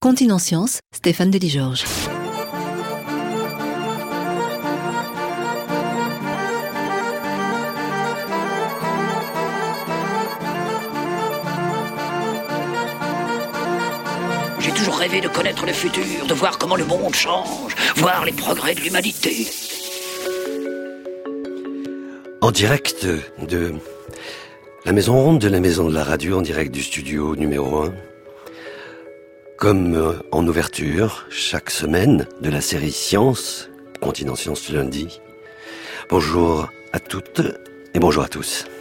Continent Science, Stéphane Delis-Georges. J'ai toujours rêvé de connaître le futur, de voir comment le monde change, voir les progrès de l'humanité. En direct de la Maison Ronde, de la Maison de la Radio, en direct du studio numéro 1. Comme en ouverture, chaque semaine, de la série Science, Continent Science lundi. Bonjour à toutes et bonjour à tous.